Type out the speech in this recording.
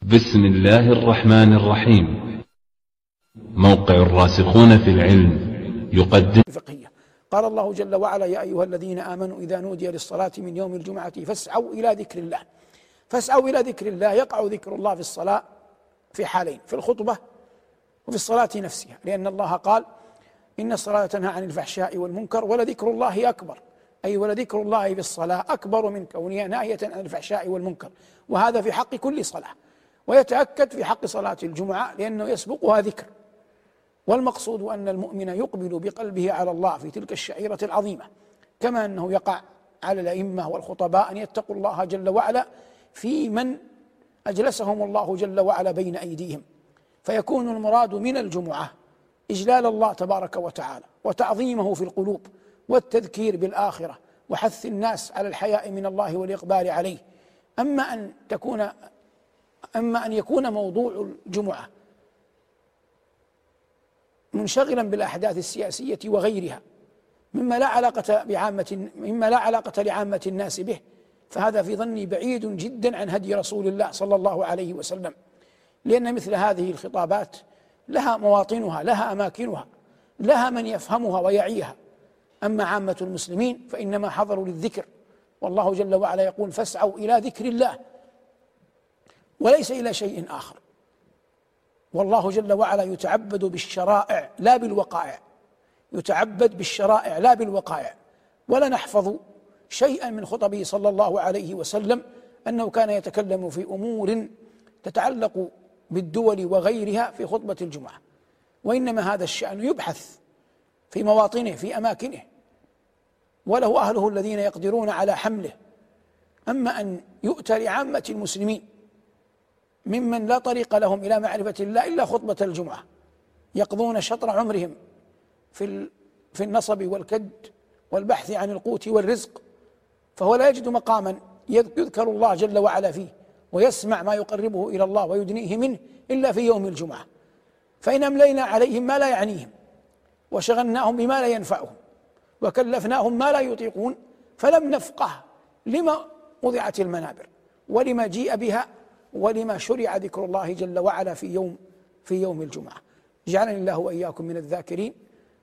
بسم الله الرحمن الرحيم. موقع الراسخون في العلم يقدم فقهية. قال الله جل وعلا: يا أيها الذين آمنوا إذا نودي للصلاة من يوم الجمعة فاسعوا إلى ذكر الله. فاسعوا إلى ذكر الله، يقع ذكر الله في الصلاة في حالين: في الخطبة وفي الصلاة نفسها، لأن الله قال: إن الصلاة تنهى عن الفحشاء والمنكر ولذكر الله أكبر، أي ولذكر الله في الصلاة أكبر من كونها ناهية عن الفحشاء والمنكر، وهذا في حق كل صلاة، ويتأكد في حق صلاة الجمعة لأنه يسبقها ذكر. والمقصود أن المؤمن يقبل بقلبه على الله في تلك الشعيرة العظيمة، كما أنه يقع على الأئمة والخطباء أن يتقوا الله جل وعلا في من أجلسهم الله جل وعلا بين أيديهم، فيكون المراد من الجمعة إجلال الله تبارك وتعالى وتعظيمه في القلوب والتذكير بالآخرة وحث الناس على الحياء من الله والإقبال عليه. أما أن يكون موضوع الجمعة منشغلا بالأحداث السياسية وغيرها مما لا علاقة لعامة الناس به، فهذا في ظني بعيد جدا عن هدي رسول الله صلى الله عليه وسلم، لأن مثل هذه الخطابات لها مواطنها، لها أماكنها، لها من يفهمها ويعيها. أما عامة المسلمين فإنما حضروا للذكر، والله جل وعلا يقول: فاسعوا إلى ذكر الله، وليس إلى شيء آخر. والله جل وعلا يتعبد بالشرائع لا بالوقائع، يتعبد بالشرائع لا بالوقائع. ولا نحفظ شيئا من خطبه صلى الله عليه وسلم أنه كان يتكلم في أمور تتعلق بالدول وغيرها في خطبة الجمعة، وإنما هذا الشأن يبحث في مواطنه في أماكنه، وله أهله الذين يقدرون على حمله. أما أن يؤتى لعامة المسلمين ممن لا طريق لهم إلى معرفة الله إلا خطبة الجمعة، يقضون شطر عمرهم في النصب والكد والبحث عن القوت والرزق، فهو لا يجد مقاما يذكر الله جل وعلا فيه ويسمع ما يقربه إلى الله ويدنيه منه إلا في يوم الجمعة. فإن أملينا عليهم ما لا يعنيهم وشغلناهم بما لا ينفعهم وكلفناهم ما لا يطيقون فلم نفقه لما وضعت المنابر ولما جيء بها ولما شرع ذكر الله جل وعلا في يوم الجمعة. جعلني الله وإياكم من الذاكرين